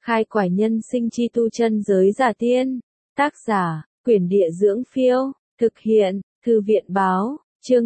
Khai quải nhân sinh chi tu chân giới giả tiên. Tác giả, Quyển Địa Dưỡng Phiêu. Thực hiện, Thư viện Báo. Chương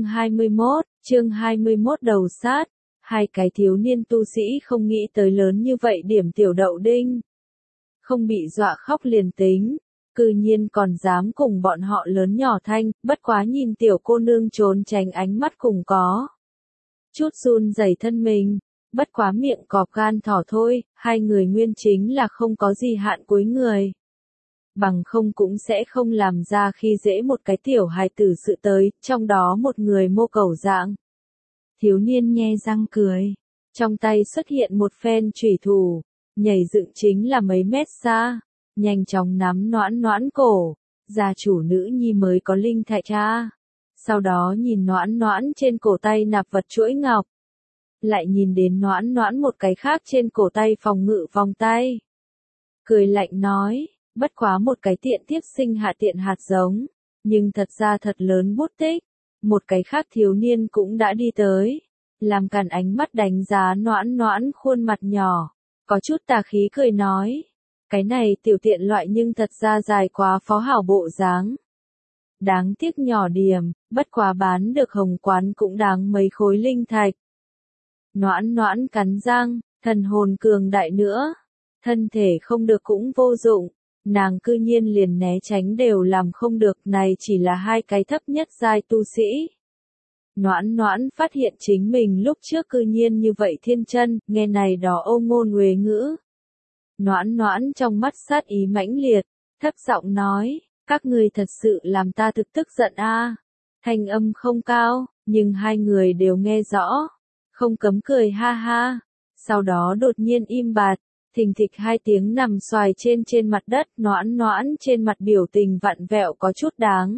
21 đầu sát. Hai cái thiếu niên tu sĩ không nghĩ tới lớn như vậy điểm tiểu đậu đinh. Không bị dọa khóc liền tính. Cư nhiên còn dám cùng bọn họ lớn nhỏ thanh, bất quá nhìn tiểu cô nương trốn tránh ánh mắt cùng có. Chút run rẩy thân mình, bất quá miệng cọp gan thỏ thôi, hai người nguyên chính là không có gì hạn cuối người. Bằng không cũng sẽ không làm ra khi dễ một cái tiểu hài tử sự tới, trong đó một người mô cầu dạng. Thiếu niên nhe răng cười, trong tay xuất hiện một phen chủy thủ, nhảy dựng chính là mấy mét xa, nhanh chóng nắm noãn noãn cổ, gia chủ nữ nhi mới có linh thạch cha. Sau đó nhìn noãn noãn trên cổ tay nạp vật chuỗi ngọc. Lại nhìn đến noãn noãn một cái khác trên cổ tay phòng ngự vòng tay. Cười lạnh nói, bất quá một cái tiện tiếp sinh hạ tiện hạt giống, nhưng thật ra thật lớn bút tích. Một cái khác thiếu niên cũng đã đi tới, làm càn ánh mắt đánh giá noãn noãn khuôn mặt nhỏ, có chút tà khí cười nói, cái này tiểu tiện loại nhưng thật ra dài quá phó hảo bộ dáng. Đáng tiếc nhỏ điểm, bất quá bán được hồng quán cũng đáng mấy khối linh thạch. Noãn noãn cắn răng, thần hồn cường đại nữa, thân thể không được cũng vô dụng, nàng cư nhiên liền né tránh đều làm không được, này chỉ là hai cái thấp nhất giai tu sĩ. Noãn noãn phát hiện chính mình lúc trước cư nhiên như vậy thiên chân, nghe này đó ô ngôn uế ngữ. Noãn noãn trong mắt sát ý mãnh liệt, thấp giọng nói, các ngươi thật sự làm ta thực tức giận a. Thanh âm không cao, nhưng hai người đều nghe rõ, không cấm cười ha ha. Sau đó đột nhiên im bặt, thình thịch hai tiếng nằm xoài trên mặt đất, noãn noãn trên mặt biểu tình vặn vẹo có chút đáng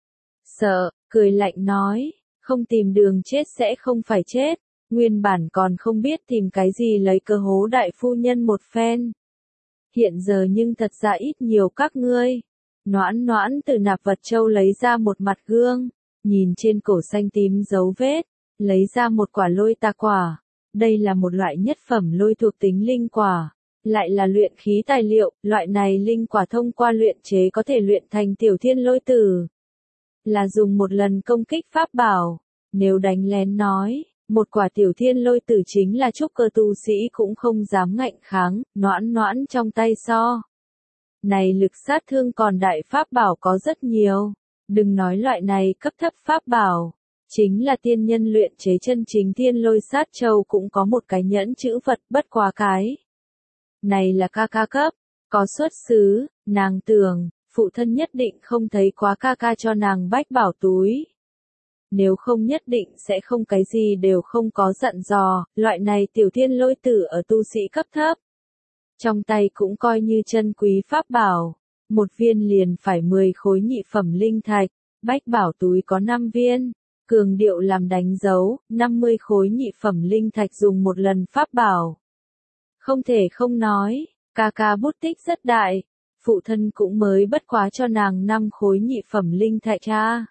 sợ, cười lạnh nói, không tìm đường chết sẽ không phải chết, nguyên bản còn không biết tìm cái gì lấy cơ hố đại phu nhân một phen. Hiện giờ nhưng thật ra ít nhiều các ngươi. Noãn noãn từ nạp vật châu lấy ra một mặt gương, nhìn trên cổ xanh tím dấu vết, lấy ra một quả lôi tà quả. Đây là một loại nhất phẩm lôi thuộc tính linh quả, lại là luyện khí tài liệu, loại này linh quả thông qua luyện chế có thể luyện thành tiểu thiên lôi tử. Là dùng một lần công kích pháp bảo, nếu đánh lén nói, một quả tiểu thiên lôi tử chính là trúc cơ tu sĩ cũng không dám ngạnh kháng, noãn noãn trong tay so. Này lực sát thương còn đại pháp bảo có rất nhiều, đừng nói loại này cấp thấp pháp bảo, chính là tiên nhân luyện chế chân chính thiên lôi sát châu cũng có một cái nhẫn chữ vật, bất quá cái. Này là ca ca cấp, có xuất xứ, nàng tưởng, phụ thân nhất định không thấy quá ca ca cho nàng bách bảo túi. Nếu không nhất định sẽ không cái gì đều không có dặn dò, loại này tiểu thiên lôi tử ở tu sĩ cấp thấp. Trong tay cũng coi như chân quý pháp bảo, một viên liền phải 10 khối nhị phẩm linh thạch, bách bảo túi có 5 viên, cường điệu làm đánh dấu, 50 khối nhị phẩm linh thạch dùng một lần pháp bảo. Không thể không nói, ca ca bút tích rất đại, phụ thân cũng mới bất quá cho nàng 5 khối nhị phẩm linh thạch cha.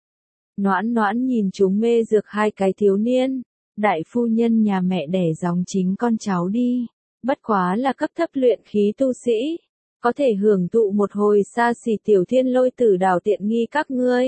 Noãn noãn nhìn chúng mê dược hai cái thiếu niên, đại phu nhân nhà mẹ đẻ dòng chính con cháu đi, bất quá là cấp thấp luyện khí tu sĩ, có thể hưởng thụ một hồi xa xỉ tiểu thiên lôi tử đào tiện nghi các ngươi.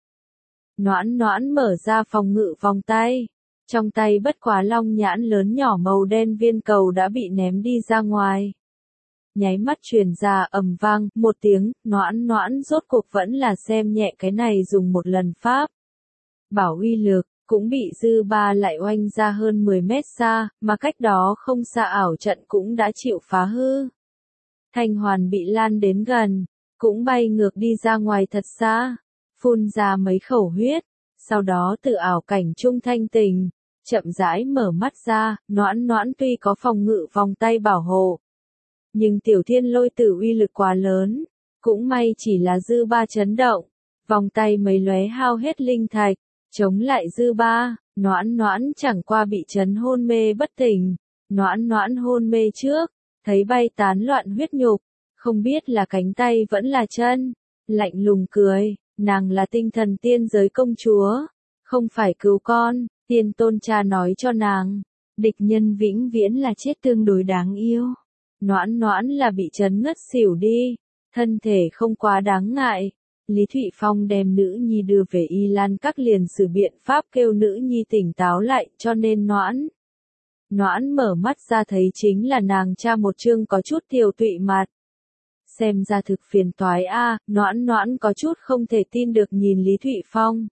Noãn noãn mở ra phòng ngự vòng tay, trong tay bất quá long nhãn lớn nhỏ màu đen viên cầu đã bị ném đi ra ngoài. Nháy mắt truyền ra ầm vang, một tiếng, noãn noãn rốt cuộc vẫn là xem nhẹ cái này dùng một lần pháp. Bảo uy lực, cũng bị dư ba lại oanh ra hơn 10 mét xa, mà cách đó không xa ảo trận cũng đã chịu phá hư. Thanh hoàn bị lan đến gần, cũng bay ngược đi ra ngoài thật xa, phun ra mấy khẩu huyết, sau đó từ ảo cảnh trung thanh tình, chậm rãi mở mắt ra, noãn noãn tuy có phòng ngự vòng tay bảo hộ. Nhưng tiểu thiên lôi tử uy lực quá lớn, cũng may chỉ là dư ba chấn động, vòng tay mấy lóe hao hết linh thạch, chống lại dư ba, noãn noãn chẳng qua bị chấn hôn mê bất tỉnh, noãn noãn hôn mê trước, thấy bay tán loạn huyết nhục, không biết là cánh tay vẫn là chân, lạnh lùng cười, nàng là tinh thần tiên giới công chúa, không phải cứu con, tiên tôn cha nói cho nàng, địch nhân vĩnh viễn là chết tương đối đáng yêu. Noãn noãn là bị chấn ngất xỉu đi, thân thể không quá đáng ngại. Lý Thụy Phong đem nữ nhi đưa về Y Lan Các liền sử biện pháp kêu nữ nhi tỉnh táo lại, cho nên noãn mở mắt ra thấy chính là nàng cha một chương có chút tiều tụy mặt. Xem ra thực phiền toái a, noãn có chút không thể tin được nhìn Lý Thụy Phong.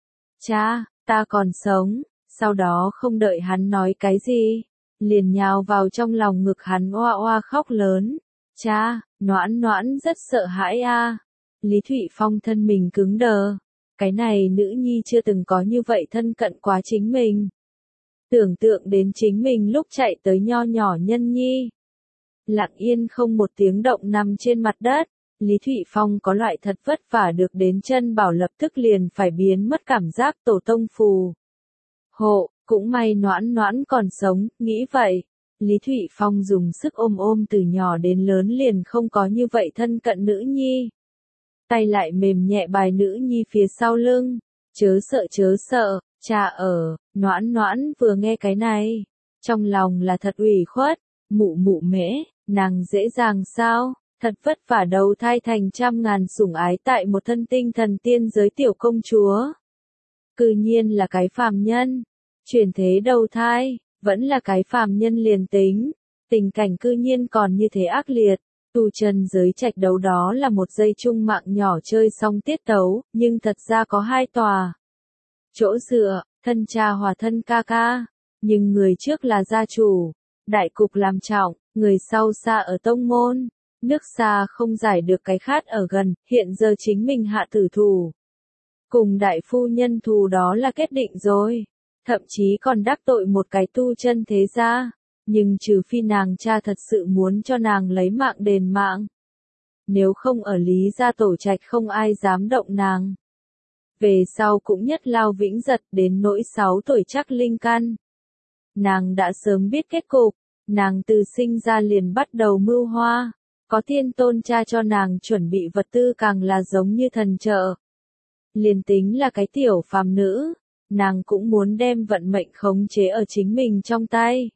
Cha, ta còn sống, sau đó không đợi hắn nói cái gì, liền nhào vào trong lòng ngực hắn oa oa khóc lớn. Cha, noãn rất sợ hãi a. Lý Thụy Phong thân mình cứng đờ. Cái này nữ nhi chưa từng có như vậy thân cận quá chính mình. Tưởng tượng đến chính mình lúc chạy tới nho nhỏ nhân nhi. Lặng yên không một tiếng động nằm trên mặt đất. Lý Thụy Phong có loại thật vất vả được đến chân bảo lập tức liền phải biến mất cảm giác tổ tông phù. Hộ, cũng may noãn còn sống, nghĩ vậy. Lý Thụy Phong dùng sức ôm từ nhỏ đến lớn liền không có như vậy thân cận nữ nhi. Tay lại mềm nhẹ bài nữ nhi phía sau lưng. Chớ sợ, cha ở, noãn vừa nghe cái này. Trong lòng là thật ủy khuất, mụ mễ, nàng dễ dàng sao, thật vất vả đầu thai thành trăm ngàn sủng ái tại một thân tinh thần tiên giới tiểu công chúa. Cư nhiên là cái phàm nhân, chuyển thế đầu thai, vẫn là cái phàm nhân liền tính, tình cảnh cư nhiên còn như thế ác liệt. Tu chân giới trạch đấu đó là một giây chung mạng nhỏ chơi xong tiết tấu, nhưng thật ra có hai tòa. Chỗ dựa, thân cha hòa thân ca ca, nhưng người trước là gia chủ, đại cục làm trọng, người sau xa ở tông môn, nước xa không giải được cái khát ở gần, hiện giờ chính mình hạ tử thủ. Cùng đại phu nhân thù đó là kết định rồi, thậm chí còn đắc tội một cái tu chân thế gia. Nhưng trừ phi nàng cha thật sự muốn cho nàng lấy mạng đền mạng. Nếu không ở Lý gia tổ trạch không ai dám động nàng. Về sau cũng nhất lao vĩnh giật đến nỗi 6 tuổi chắc linh căn. Nàng đã sớm biết kết cục, nàng từ sinh ra liền bắt đầu mưu hoa. Có thiên tôn cha cho nàng chuẩn bị vật tư càng là giống như thần trợ. Liền tính là cái tiểu phàm nữ, nàng cũng muốn đem vận mệnh khống chế ở chính mình trong tay.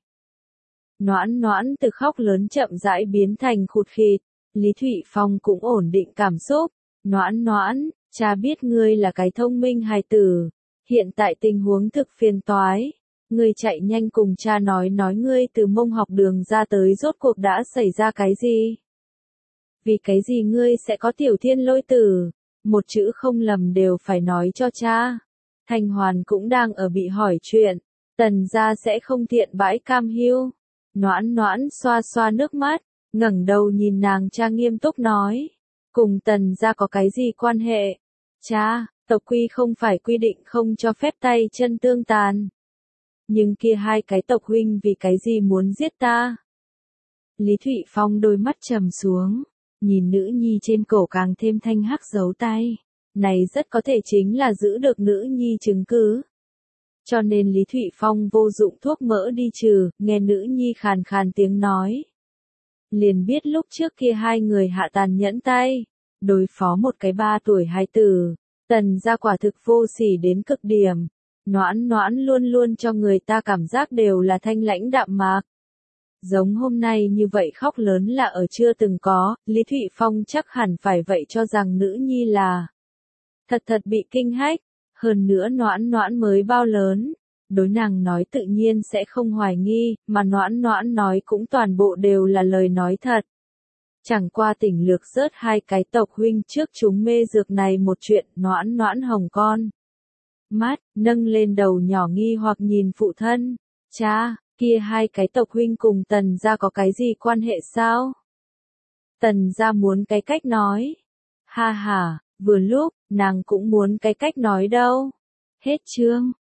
Noãn từ khóc lớn chậm rãi biến thành khụt khịt, Lý Thụy Phong cũng ổn định cảm xúc. Noãn, cha biết ngươi là cái thông minh hài tử, hiện tại tình huống thực phiền toái. Ngươi chạy nhanh cùng cha nói ngươi từ Mông học đường ra tới rốt cuộc đã xảy ra cái gì? Vì cái gì ngươi sẽ có tiểu thiên lôi tử? Một chữ không lầm đều phải nói cho cha. Thanh Hoàn cũng đang ở bị hỏi chuyện, Tần gia sẽ không thiện bãi cam hiu. Noãn xoa nước mắt, ngẩng đầu nhìn nàng cha nghiêm túc nói. Cùng Tần gia có cái gì quan hệ? Cha, tộc quy không phải quy định không cho phép tay chân tương tàn. Nhưng kia hai cái tộc huynh vì cái gì muốn giết ta? Lý Thụy Phong đôi mắt trầm xuống, nhìn nữ nhi trên cổ càng thêm thanh hắc dấu tay. Này rất có thể chính là giữ được nữ nhi chứng cứ. Cho nên Lý Thụy Phong vô dụng thuốc mỡ đi trừ, nghe nữ nhi khàn tiếng nói. Liền biết lúc trước kia hai người hạ tàn nhẫn tay, đối phó một cái 3 tuổi hài tử, Tần gia quả thực vô sỉ đến cực điểm. Noãn luôn luôn cho người ta cảm giác đều là thanh lãnh đạm mạc. Giống hôm nay như vậy khóc lớn là ở chưa từng có, Lý Thụy Phong chắc hẳn phải vậy cho rằng nữ nhi là thật bị kinh hách. Hơn nữa noãn mới bao lớn, đối nàng nói tự nhiên sẽ không hoài nghi, mà noãn nói cũng toàn bộ đều là lời nói thật. Chẳng qua tỉnh lược rớt hai cái tộc huynh trước chúng mê dược này một chuyện, noãn hồng con. Mắt, nâng lên đầu nhỏ nghi hoặc nhìn phụ thân, cha, kia hai cái tộc huynh cùng Tần gia có cái gì quan hệ sao? Tần gia muốn cái cách nói. Ha ha, vừa lúc, nàng cũng muốn cái cách nói đâu. Hết chương.